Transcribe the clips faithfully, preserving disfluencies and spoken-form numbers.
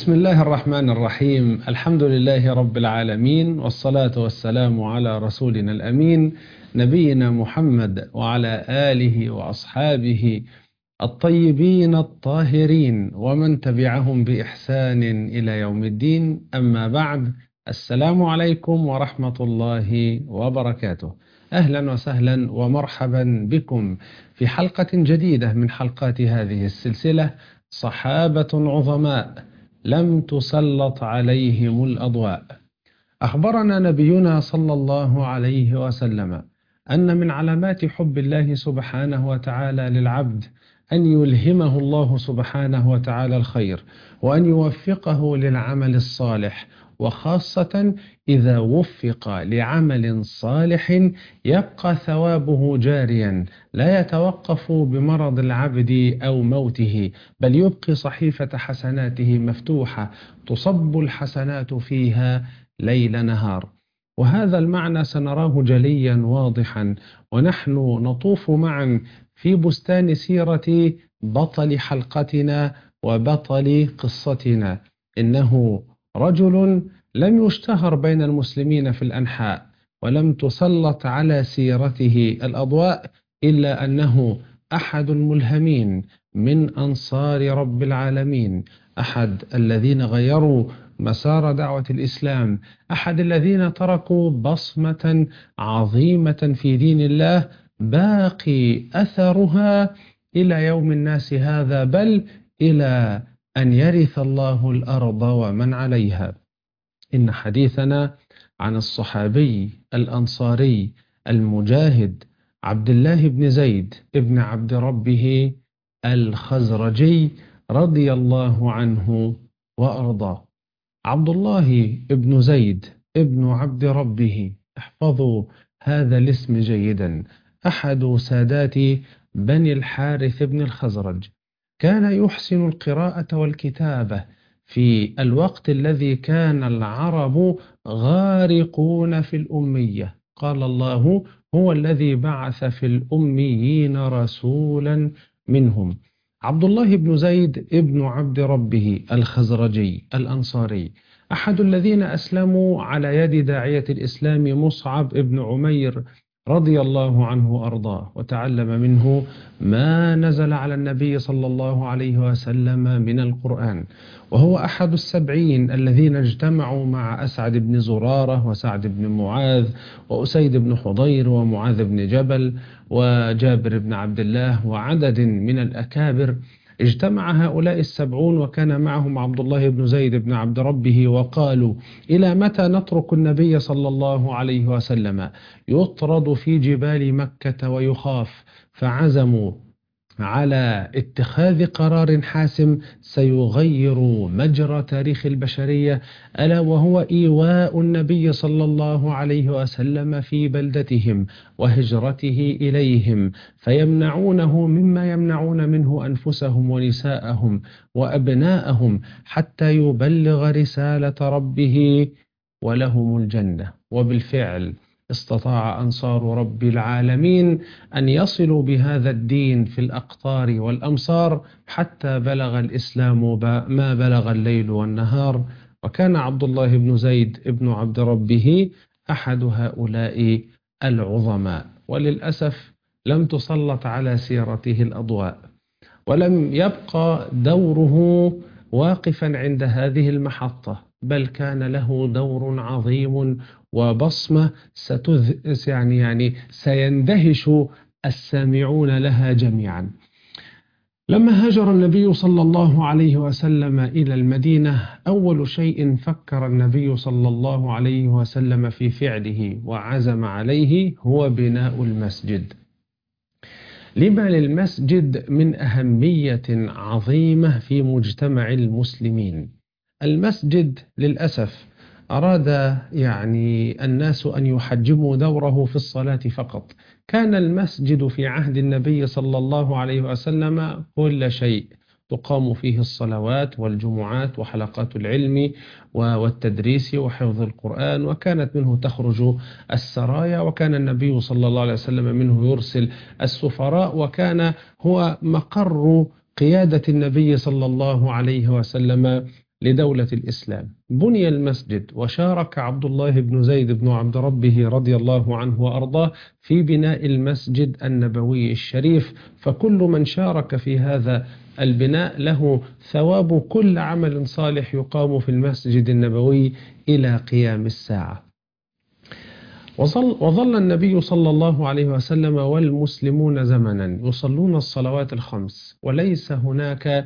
بسم الله الرحمن الرحيم. الحمد لله رب العالمين، والصلاة والسلام على رسولنا الأمين نبينا محمد وعلى آله وأصحابه الطيبين الطاهرين ومن تبعهم بإحسان إلى يوم الدين. أما بعد، السلام عليكم ورحمة الله وبركاته. أهلا وسهلا ومرحبا بكم في حلقة جديدة من حلقات هذه السلسلة، صحابة عظماء لم تسلط عليهم الأضواء. أخبرنا نبينا صلى الله عليه وسلم أن من علامات حب الله سبحانه وتعالى للعبد أن يلهمه الله سبحانه وتعالى الخير، وأن يوفقه للعمل الصالح، وخاصة إذا وفق لعمل صالح يبقى ثوابه جاريا لا يتوقف بمرض العبد أو موته، بل يبقي صحيفة حسناته مفتوحة تصب الحسنات فيها ليل نهار. وهذا المعنى سنراه جليا واضحا ونحن نطوف معا في بستان سيرة بطل حلقتنا وبطل قصتنا. إنه رجل لم يشتهر بين المسلمين في الأنحاء، ولم تسلط على سيرته الأضواء، إلا أنه أحد الملهمين من أنصار رب العالمين، أحد الذين غيروا مسار دعوة الإسلام، أحد الذين تركوا بصمة عظيمة في دين الله باقي أثرها إلى يوم الناس هذا، بل إلى أن يرث الله الأرض ومن عليها. إن حديثنا عن الصحابي الأنصاري المجاهد عبد الله بن زيد ابن عبد ربه الخزرجي رضي الله عنه وأرضاه. عبد الله ابن زيد ابن عبد ربه، احفظوا هذا الاسم جيدا، أحد سادات بني الحارث بن الخزرج. كان يحسن القراءة والكتابة في الوقت الذي كان العرب غارقون في الأمية. قال الله: هو الذي بعث في الأميين رسولا منهم. عبد الله بن زيد ابن عبد ربه الخزرجي الأنصاري، أحد الذين أسلموا على يد داعية الإسلام مصعب ابن عمير رضي الله عنه وأرضاه، وتعلم منه ما نزل على النبي صلى الله عليه وسلم من القرآن. وهو أحد السبعين الذين اجتمعوا مع أسعد بن زرارة وسعد بن معاذ وأسيد بن حضير ومعاذ بن جبل وجابر بن عبد الله وعدد من الأكابر. اجتمع هؤلاء السبعون وكان معهم عبد الله بن زيد بن عبد ربه، وقالوا: إلى متى نترك النبي صلى الله عليه وسلم يطرد في جبال مكة ويخاف؟ فعزموا على اتخاذ قرار حاسم سيغير مجرى تاريخ البشرية، ألا وهو إيواء النبي صلى الله عليه وسلم في بلدتهم وهجرته إليهم، فيمنعونه مما يمنعون منه أنفسهم ونساءهم وأبناءهم حتى يبلغ رسالة ربه ولهم الجنة. وبالفعل استطاع أنصار رب العالمين أن يصلوا بهذا الدين في الأقطار والأمصار حتى بلغ الإسلام ما بلغ الليل والنهار. وكان عبد الله بن زيد ابن عبد ربه أحد هؤلاء العظماء، وللأسف لم تسلط على سيرته الأضواء، ولم يبقى دوره واقفا عند هذه المحطة، بل كان له دور عظيم وبصمة ستذ... يعني يعني سيندهش السامعون لها جميعا. لما هاجر النبي صلى الله عليه وسلم إلى المدينة، أول شيء فكر النبي صلى الله عليه وسلم في فعله وعزم عليه هو بناء المسجد. لما للمسجد من أهمية عظيمة في مجتمع المسلمين. المسجد للأسف أراد يعني الناس أن يحجموا دوره في الصلاة فقط. كان المسجد في عهد النبي صلى الله عليه وسلم كل شيء، تقام فيه الصلوات والجمعات وحلقات العلم والتدريس وحفظ القرآن، وكانت منه تخرج السرايا، وكان النبي صلى الله عليه وسلم منه يرسل السفراء، وكان هو مقر قيادة النبي صلى الله عليه وسلم لدولة الإسلام. بني المسجد وشارك عبد الله بن زيد بن عبد ربه رضي الله عنه وأرضاه في بناء المسجد النبوي الشريف، فكل من شارك في هذا البناء له ثواب كل عمل صالح يقام في المسجد النبوي إلى قيام الساعة. وظل, وظل النبي صلى الله عليه وسلم والمسلمون زمنا يصلون الصلوات الخمس، وليس هناك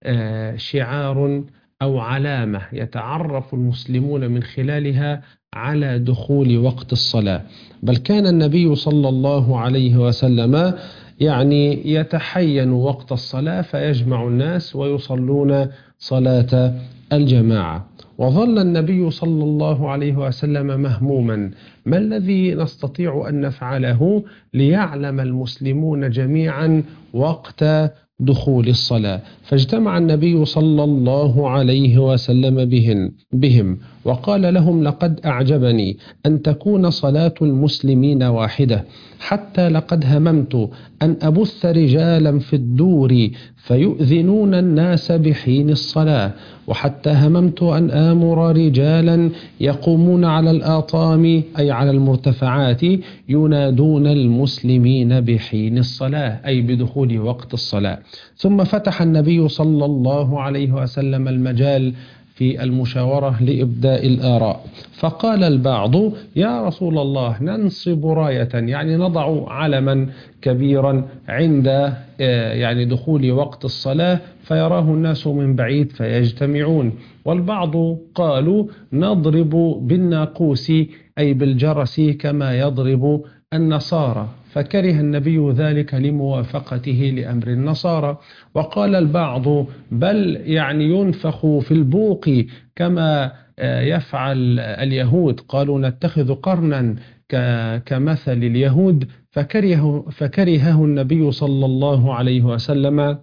شعار أو علامة يتعرف المسلمون من خلالها على دخول وقت الصلاة، بل كان النبي صلى الله عليه وسلم يعني يتحين وقت الصلاة فيجمع الناس ويصلون صلاة الجماعة. وظل النبي صلى الله عليه وسلم مهموما: ما الذي نستطيع أن نفعله ليعلم المسلمون جميعا وقت دخول الصلاة؟ فاجتمع النبي صلى الله عليه وسلم بهم, بهم وقال لهم: لقد أعجبني أن تكون صلاة المسلمين واحدة، حتى لقد هممت أن أبث رجالا في الدور فيؤذنون الناس بحين الصلاة، وحتى هممت أن آمر رجالا يقومون على الآطام أي على المرتفعات ينادون المسلمين بحين الصلاة أي بدخول وقت الصلاة. ثم فتح النبي صلى الله عليه وسلم المجال في المشاورة لإبداء الآراء، فقال البعض: يا رسول الله، ننصب راية، يعني نضع علما كبيرا عند يعني دخول وقت الصلاة فيراه الناس من بعيد فيجتمعون. والبعض قالوا: نضرب بالناقوس أي بالجرس كما يضرب النصارى، فكره النبي ذلك لموافقته لأمر النصارى. وقال البعض: بل يعني ينفخ في البوق كما يفعل اليهود، قالوا: نتخذ قرنا كمثل اليهود، فكره فكرهه النبي صلى الله عليه وسلم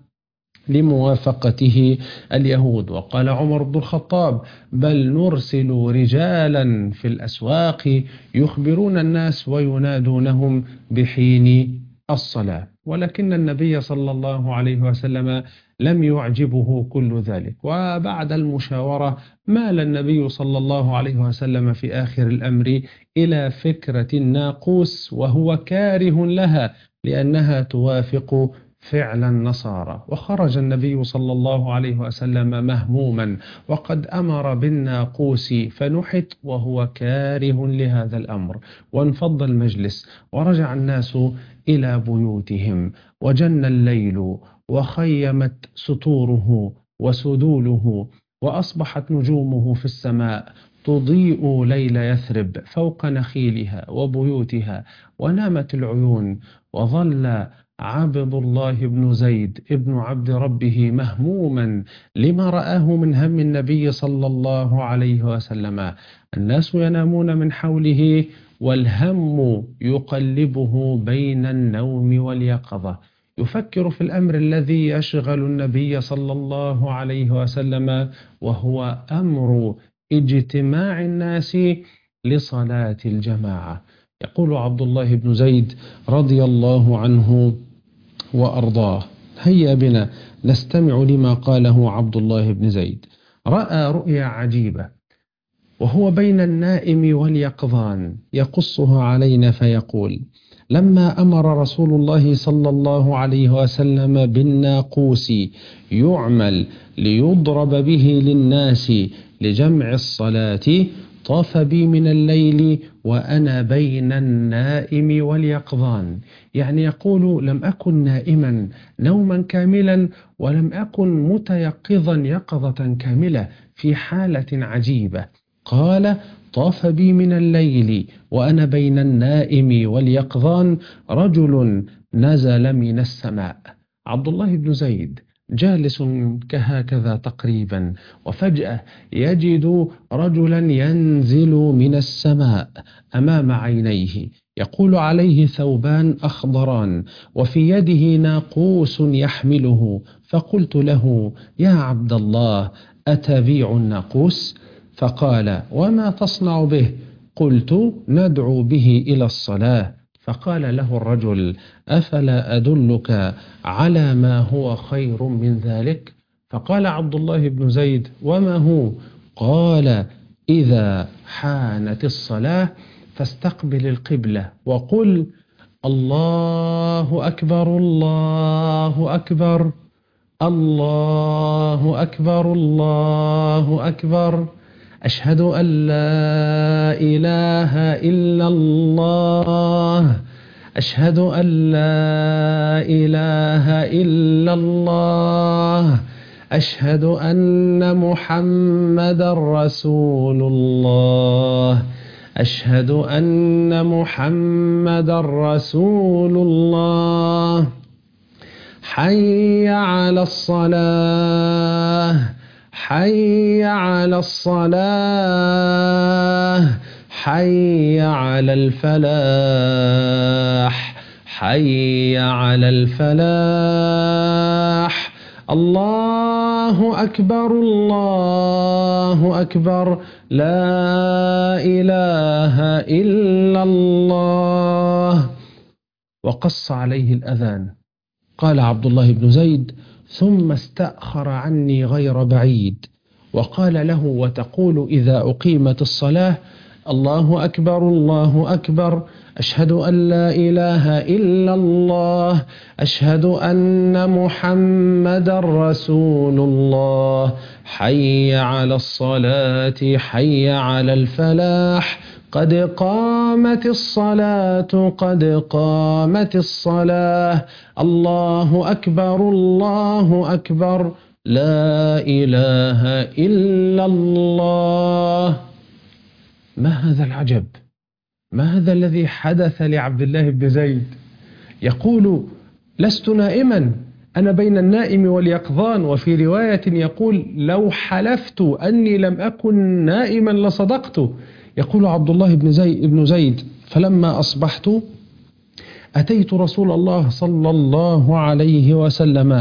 لموافقته اليهود. وقال عمر بن الخطاب: بل نرسل رجالا في الأسواق يخبرون الناس وينادونهم بحين الصلاة. ولكن النبي صلى الله عليه وسلم لم يعجبه كل ذلك، وبعد المشاورة مال النبي صلى الله عليه وسلم في آخر الأمر إلى فكرة الناقوس، وهو كاره لها لأنها توافق فعل النصارى. وخرج النبي صلى الله عليه وسلم مهموما وقد أمر بالناقوس فنحت وهو كاره لهذا الأمر، وانفض المجلس ورجع الناس إلى بيوتهم، وجن الليل وخيمت سطوره وسدوله، وأصبحت نجومه في السماء تضيء ليل يثرب فوق نخيلها وبيوتها، ونامت العيون. وظل عبد الله بن زيد ابن عبد ربه مهموما لما رآه من هم النبي صلى الله عليه وسلم. الناس ينامون من حوله والهم يقلبه بين النوم واليقظة، يفكر في الأمر الذي يشغل النبي صلى الله عليه وسلم، وهو أمر اجتماع الناس لصلاة الجماعة. يقول عبد الله بن زيد رضي الله عنه وأرضاه: هيا بنا نستمع لما قاله عبد الله بن زيد. رأى رؤيا عجيبة وهو بين النائم واليقظان يقصها علينا فيقول: لما أمر رسول الله صلى الله عليه وسلم بالناقوس يعمل ليضرب به للناس لجمع الصلاة، طاف بي من الليل وأنا بين النائم واليقظان. يعني يقول: لم أكن نائما نوما كاملا، ولم أكن متيقظا يقظة كاملة، في حالة عجيبة. قال: طاف بي من الليل وأنا بين النائم واليقظان رجل نزل من السماء. عبد الله بن زيد جالس كهكذا تقريبا، وفجأة يجد رجلا ينزل من السماء أمام عينيه، يقول: عليه ثوبان أخضران وفي يده ناقوس يحمله. فقلت له: يا عبد الله، أتبيع الناقوس؟ فقال: وما تصنع به؟ قلت: ندعو به إلى الصلاة. فقال له الرجل: أفلا أدلك على ما هو خير من ذلك؟ فقال عبد الله بن زيد: وما هو؟ قال: إذا حانت الصلاة فاستقبل القبلة وقل: الله أكبر الله أكبر الله أكبر الله أكبر، أشهد أن لا إله إلا الله، أشهد أن لا إله إلا الله، أشهد أن محمدا رسول الله، أشهد أن محمدا رسول الله، حي على الصلاة حي على الصلاة حي على الفلاح حي على الفلاح، الله أكبر الله أكبر، لا إله إلا الله. وقص عليه الأذان. قال عبد الله بن زيد: ثم استأخر عني غير بعيد وقال له: وتقول إذا أقيمت الصلاة: الله أكبر الله أكبر، أشهد أن لا إله إلا الله، أشهد أن محمدا رسول الله، حي على الصلاة حي على الفلاح، قد قامت الصلاة قد قامت الصلاة، الله أكبر الله أكبر، لا إله إلا الله. ما هذا العجب؟ ما هذا الذي حدث لعبد الله بن زيد؟ يقول: لست نائما، أنا بين النائم واليقظان. وفي رواية يقول: لو حلفت أني لم أكن نائما لصدقت. يقول عبد الله بن زيد, بن زيد فلما أصبحت أتيت رسول الله صلى الله عليه وسلم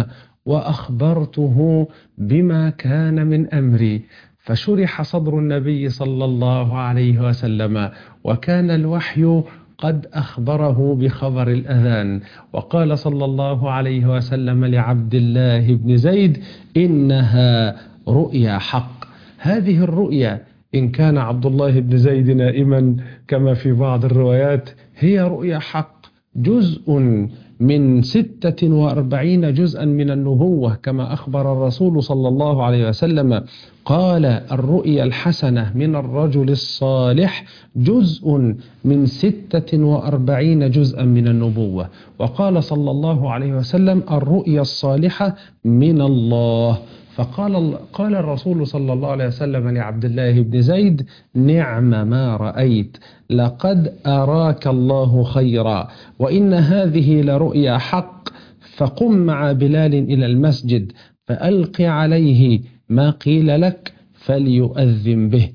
وأخبرته بما كان من أمري، فشرح صدر النبي صلى الله عليه وسلم، وكان الوحي قد أخبره بخبر الأذان. وقال صلى الله عليه وسلم لعبد الله بن زيد: إنها رؤيا حق. هذه الرؤيا إن كان عبد الله بن زيد نائما كما في بعض الروايات هي رؤيا حق، جزء من ستة وأربعين جزءا من النبوة كما أخبر الرسول صلى الله عليه وسلم. قال: الرؤيا الحسنة من الرجل الصالح جزء من ستة وأربعين جزءا من النبوة. وقال صلى الله عليه وسلم: الرؤيا الصالحة من الله. فقال قال الرسول صلى الله عليه وسلم لعبد الله بن زيد: نعم ما رأيت، لقد أراك الله خيرا، وإن هذه لرؤيا حق، فقم مع بلال إلى المسجد فألق عليه ما قيل لك فليؤذن به،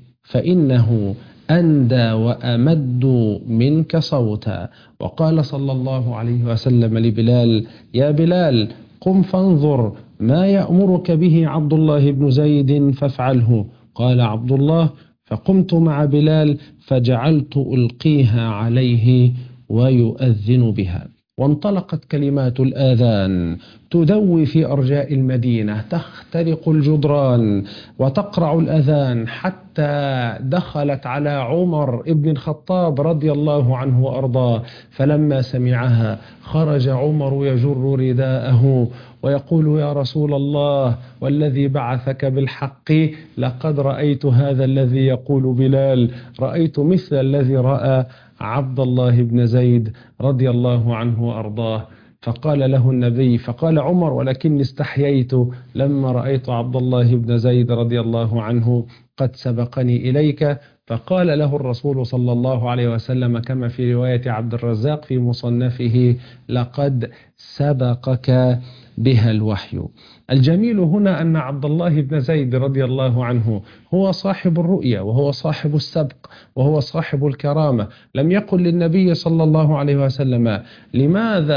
فإنه أندى وأمد منك صوتا. وقال صلى الله عليه وسلم لبلال: يا بلال، قم فانظر ما يأمرك به عبد الله بن زيد فافعله. قال عبد الله: فقمت مع بلال فجعلت ألقيها عليه ويؤذن بها. وانطلقت كلمات الآذان تدوي في أرجاء المدينة، تخترق الجدران وتقرع الأذان، حتى دخلت على عمر بن الخطاب رضي الله عنه وأرضاه. فلما سمعها خرج عمر يجر رداءه ويقول: يا رسول الله، والذي بعثك بالحق، لقد رأيت هذا الذي يقول بلال، رأيت مثل الذي رأى عبد الله بن زيد رضي الله عنه وأرضاه. فقال له النبي فقال عمر: ولكني استحييت لما رأيت عبد الله بن زيد رضي الله عنه قد سبقني إليك. فقال له الرسول صلى الله عليه وسلم كما في رواية عبد الرزاق في مصنفه: لقد سبقك بها الوحي. الجميل هنا أن عبد الله بن زيد رضي الله عنه هو صاحب الرؤيا، وهو صاحب السبق، وهو صاحب الكرامة. لم يقل للنبي صلى الله عليه وسلم: لماذا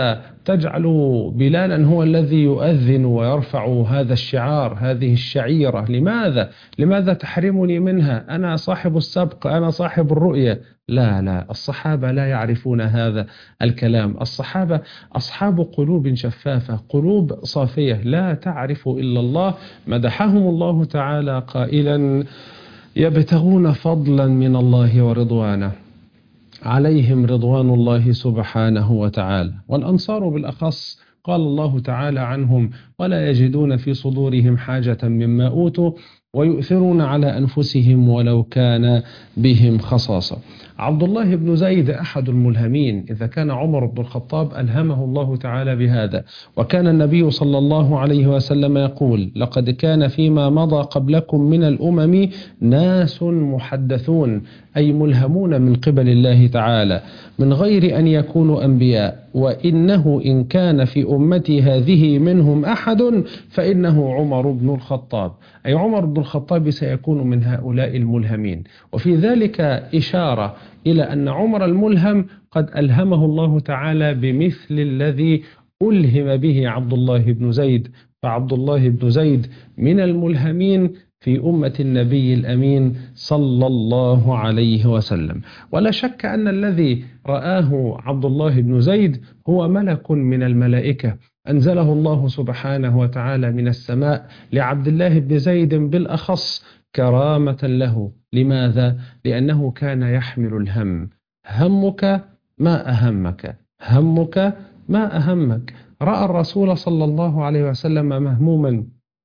تجعل بلالا هو الذي يؤذن ويرفع هذا الشعار، هذه الشعيرة؟ لماذا؟ لماذا تحرمني منها؟ أنا صاحب السبق، أنا صاحب الرؤية. لا لا، الصحابة لا يعرفون هذا الكلام. الصحابة أصحاب قلوب شفافة، قلوب صافية لا تعرف إلا الله. مدحهم الله تعالى قائلا: يبتغون فضلا من الله ورضوانه، عليهم رضوان الله سبحانه وتعالى. والأنصار بالأخص قال الله تعالى عنهم: ولا يجدون في صدورهم حاجة مما أوتوا ويؤثرون على أنفسهم ولو كان بهم خصاصة. عبد الله بن زيد أحد الملهمين. إذا كان عمر بن الخطاب ألهمه الله تعالى بهذا، وكان النبي صلى الله عليه وسلم يقول: لقد كان فيما مضى قبلكم من الأمم ناس محدثون، أي ملهمون من قبل الله تعالى من غير أن يكونوا أنبياء، وإنه إن كان في أمتي هذه منهم أحد فإنه عمر بن الخطاب، أي عمر بن الخطاب سيكون من هؤلاء الملهمين. وفي ذلك إشارة إلى أن عمر الملهم قد ألهمه الله تعالى بمثل الذي ألهم به عبد الله بن زيد. فعبد الله بن زيد من الملهمين في أمة النبي الأمين صلى الله عليه وسلم. ولا شك أن الذي رآه عبد الله بن زيد هو ملك من الملائكة، أنزله الله سبحانه وتعالى من السماء لعبد الله بن زيد بالأخص كرامة له. لماذا؟ لأنه كان يحمل الهم. همك ما أهمك، همك ما أهمك. رأى الرسول صلى الله عليه وسلم مهموما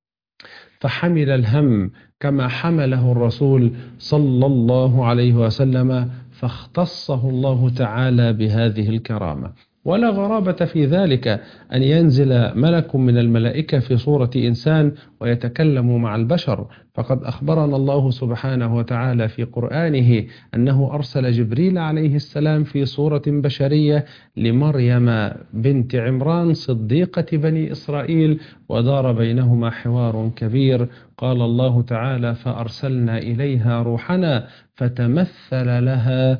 فحمل الهم كما حمله الرسول صلى الله عليه وسلم، فاختصه الله تعالى بهذه الكرامة. ولا غرابة في ذلك أن ينزل ملك من الملائكة في صورة إنسان ويتكلم مع البشر، فقد أخبرنا الله سبحانه وتعالى في قرآنه أنه أرسل جبريل عليه السلام في صورة بشرية لمريم بنت عمران صديقة بني إسرائيل، ودار بينهما حوار كبير. قال الله تعالى: فأرسلنا إليها روحنا فتمثل لها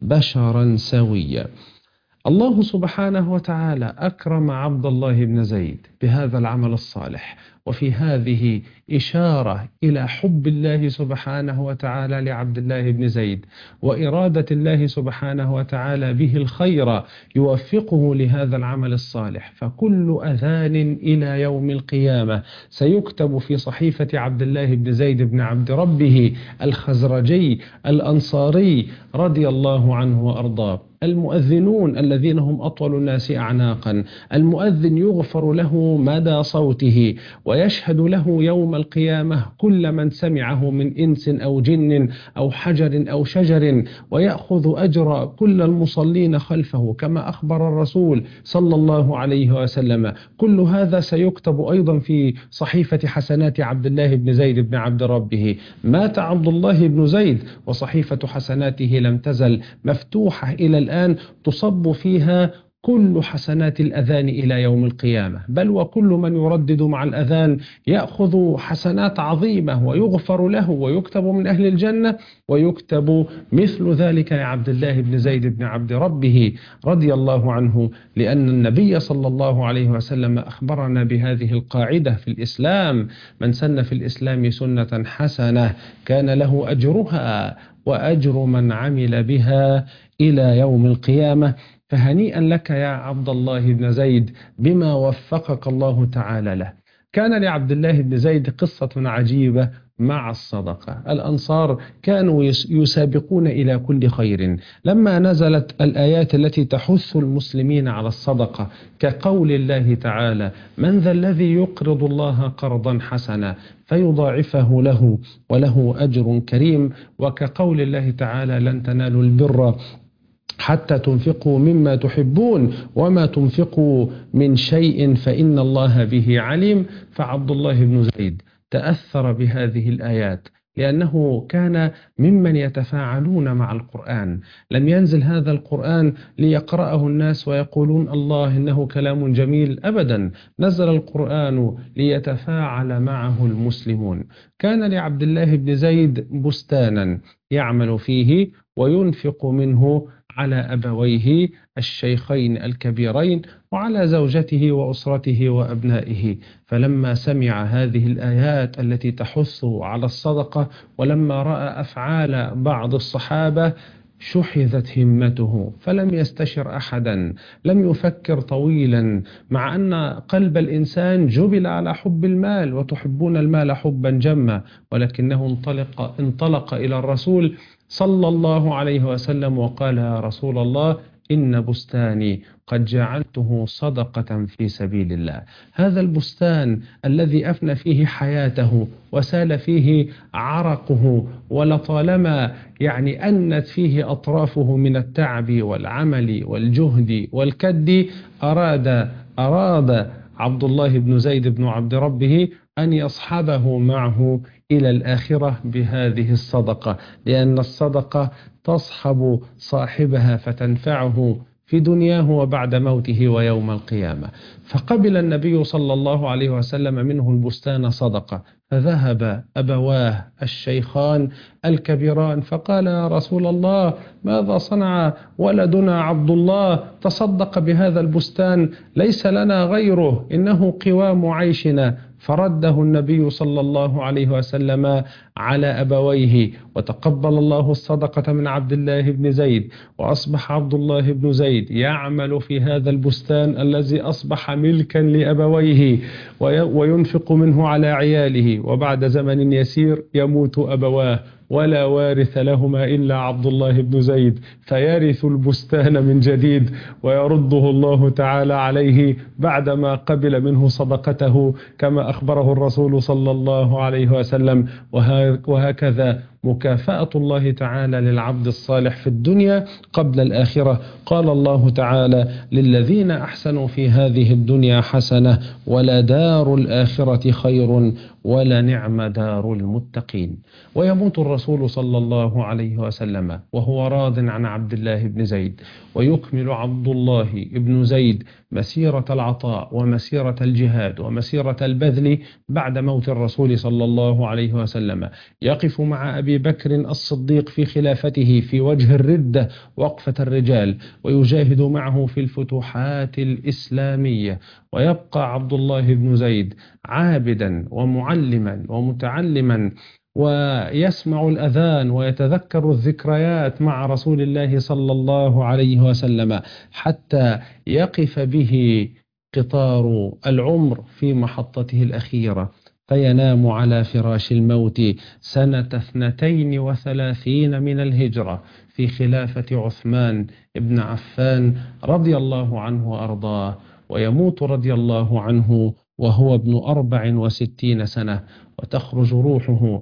بشرا سويا. الله سبحانه وتعالى أكرم عبد الله بن زيد بهذا العمل الصالح، وفي هذه إشارة إلى حب الله سبحانه وتعالى لعبد الله بن زيد، وإرادة الله سبحانه وتعالى به الخير يوفقه لهذا العمل الصالح. فكل أذان إلى يوم القيامة سيكتب في صحيفة عبد الله بن زيد بن عبد ربه الخزرجي الأنصاري رضي الله عنه وأرضاه. المؤذنون الذين هم أطول الناس أعناقا، المؤذن يغفر له مدى صوته، ويشهد له يوم القيامة كل من سمعه من إنس أو جن أو حجر أو شجر، ويأخذ أجر كل المصلين خلفه كما أخبر الرسول صلى الله عليه وسلم. كل هذا سيكتب أيضا في صحيفة حسنات عبد الله بن زيد بن عبد ربه. مات عبد الله بن زيد وصحيفة حسناته لم تزل مفتوحة إلى الآن، تصب فيها كل حسنات الأذان إلى يوم القيامة، بل وكل من يردد مع الأذان يأخذ حسنات عظيمة ويغفر له ويكتب من أهل الجنة، ويكتب مثل ذلك لعبد الله بن زيد بن عبد ربه رضي الله عنه، لأن النبي صلى الله عليه وسلم أخبرنا بهذه القاعدة في الإسلام: من سن في الإسلام سنة حسنة كان له أجرها وأجر من عمل بها إلى يوم القيامة. فهنيئا لك يا عبد الله بن زيد بما وفقك الله تعالى له. كان لعبد الله بن زيد قصة عجيبة مع الصدقة. الأنصار كانوا يسابقون إلى كل خير لما نزلت الآيات التي تحث المسلمين على الصدقة، كقول الله تعالى: من ذا الذي يقرض الله قرضا حسنا فيضاعفه له وله أجر كريم، وكقول الله تعالى: لن تنالوا البر حتى تنفقوا مما تحبون وما تنفقوا من شيء فإن الله به عليم. فعبد الله بن زيد تأثر بهذه الآيات لأنه كان ممن يتفاعلون مع القرآن. لم ينزل هذا القرآن ليقرأه الناس ويقولون الله إنه كلام جميل، أبدا، نزل القرآن ليتفاعل معه المسلمون. كان لعبد الله بن زيد بستانا يعمل فيه وينفق منه على أبويه الشيخين الكبيرين وعلى زوجته وأسرته وأبنائه. فلما سمع هذه الآيات التي تحث على الصدقة، ولما رأى أفعال بعض الصحابة، شحذت همته فلم يستشر أحدا، لم يفكر طويلا، مع أن قلب الإنسان جبل على حب المال، وتحبون المال حبا جما، ولكنه انطلق, انطلق إلى الرسول صلى الله عليه وسلم وقال: يا رسول الله، إن بستاني قد جعلته صدقة في سبيل الله. هذا البستان الذي أفنى فيه حياته وسال فيه عرقه، ولطالما يعني أنت فيه أطرافه من التعب والعمل والجهد والكد، أراد أراد عبد الله بن زيد بن عبد ربه أن يصحبه معه إلى الآخرة بهذه الصدقة، لأن الصدقة تصحب صاحبها فتنفعه في دنياه وبعد موته ويوم القيامة. فقبل النبي صلى الله عليه وسلم منه البستان صدقة، فذهب أبواه الشيخان الكبيران فقال: يا رسول الله، ماذا صنع ولدنا عبد الله؟ تصدق بهذا البستان، ليس لنا غيره، إنه قوام عيشنا. فرده النبي صلى الله عليه وسلم على أبويه، وتقبل الله الصدقة من عبد الله بن زيد، وأصبح عبد الله بن زيد يعمل في هذا البستان الذي أصبح ملكا لأبويه، وينفق منه على عياله. وبعد زمن يسير يموت أبواه ولا وارث لهما إلا عبد الله بن زيد، فيرث البستان من جديد، ويرده الله تعالى عليه بعدما قبل منه صدقته، كما أخبره الرسول صلى الله عليه وسلم. وهكذا مكافأة الله تعالى للعبد الصالح في الدنيا قبل الآخرة. قال الله تعالى: للذين أحسنوا في هذه الدنيا حسنة ولدار الآخرة خير ولنعم دار المتقين. ويموت الرسول صلى الله عليه وسلم وهو راض عن عبد الله بن زيد، ويكمل عبد الله بن زيد مسيرة العطاء ومسيرة الجهاد ومسيرة البذل بعد موت الرسول صلى الله عليه وسلم. يقف مع أبي بكر الصديق في خلافته في وجه الردة وقفة الرجال، ويجاهد معه في الفتوحات الإسلامية. ويبقى عبد الله بن زيد عابدا ومعلما ومتعلما، ويسمع الأذان ويتذكر الذكريات مع رسول الله صلى الله عليه وسلم، حتى يقف به قطار العمر في محطته الأخيرة، فينام على فراش الموت سنة اثنتين وثلاثين من الهجرة في خلافة عثمان بن عفان رضي الله عنه وأرضاه. ويموت رضي الله عنه وهو ابن أربع وستين سنة، وتخرج روحه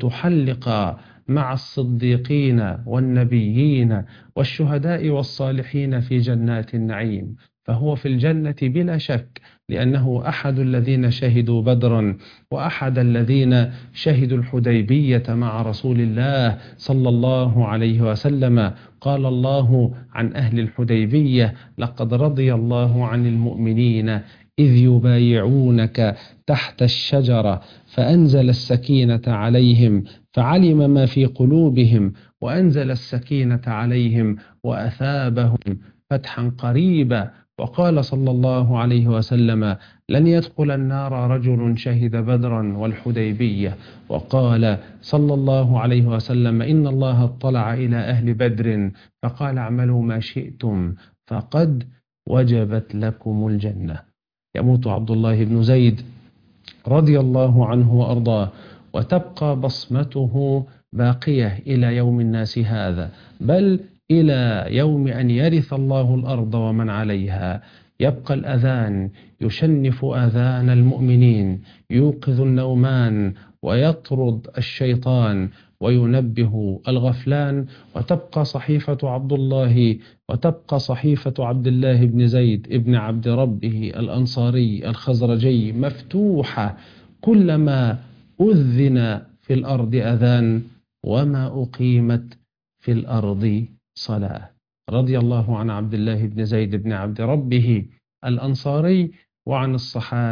لتحلق مع الصديقين والنبيين والشهداء والصالحين في جنات النعيم. فهو في الجنة بلا شك، لأنه أحد الذين شهدوا بدرا، وأحد الذين شهدوا الحديبية مع رسول الله صلى الله عليه وسلم. قال الله عن أهل الحديبية: لقد رضي الله عن المؤمنين إذ يبايعونك تحت الشجرة فأنزل السكينة عليهم فعلم ما في قلوبهم وأنزل السكينة عليهم وأثابهم فتحا قريبا. وقال صلى الله عليه وسلم: لن يدخل النار رجل شهد بدرا والحديبية. وقال صلى الله عليه وسلم: إن الله اطلع إلى أهل بدر فقال: اعملوا ما شئتم فقد وجبت لكم الجنة. يموت عبد الله بن زيد رضي الله عنه وأرضاه، وتبقى بصمته باقية إلى يوم الناس هذا، بل إلى يوم أن يرث الله الأرض ومن عليها. يبقى الأذان يشنف آذان المؤمنين، يوقظ النومان ويطرد الشيطان وينبه الغفلان. وتبقى صحيفة عبد الله وتبقى صحيفة عبد الله بن زيد ابن عبد ربه الأنصاري الخزرجي مفتوحة كلما أذن في الأرض أذان وما أقيمت في الأرض صلاة. رضي الله عن عبد الله بن زيد بن عبد ربه الأنصاري وعن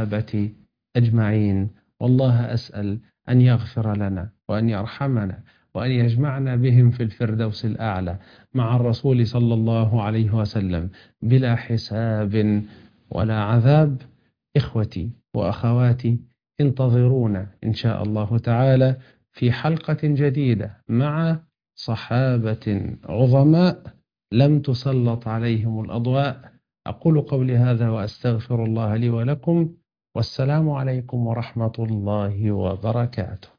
الصحابة أجمعين. والله أسأل أن يغفر لنا وأن يرحمنا وأن يجمعنا بهم في الفردوس الأعلى مع الرسول صلى الله عليه وسلم بلا حساب ولا عذاب. إخوتي وأخواتي، انتظرونا إن شاء الله تعالى في حلقة جديدة مع صحابة عظماء لم تسلط عليهم الأضواء. أقول قولي هذا وأستغفر الله لي ولكم، والسلام عليكم ورحمة الله وبركاته.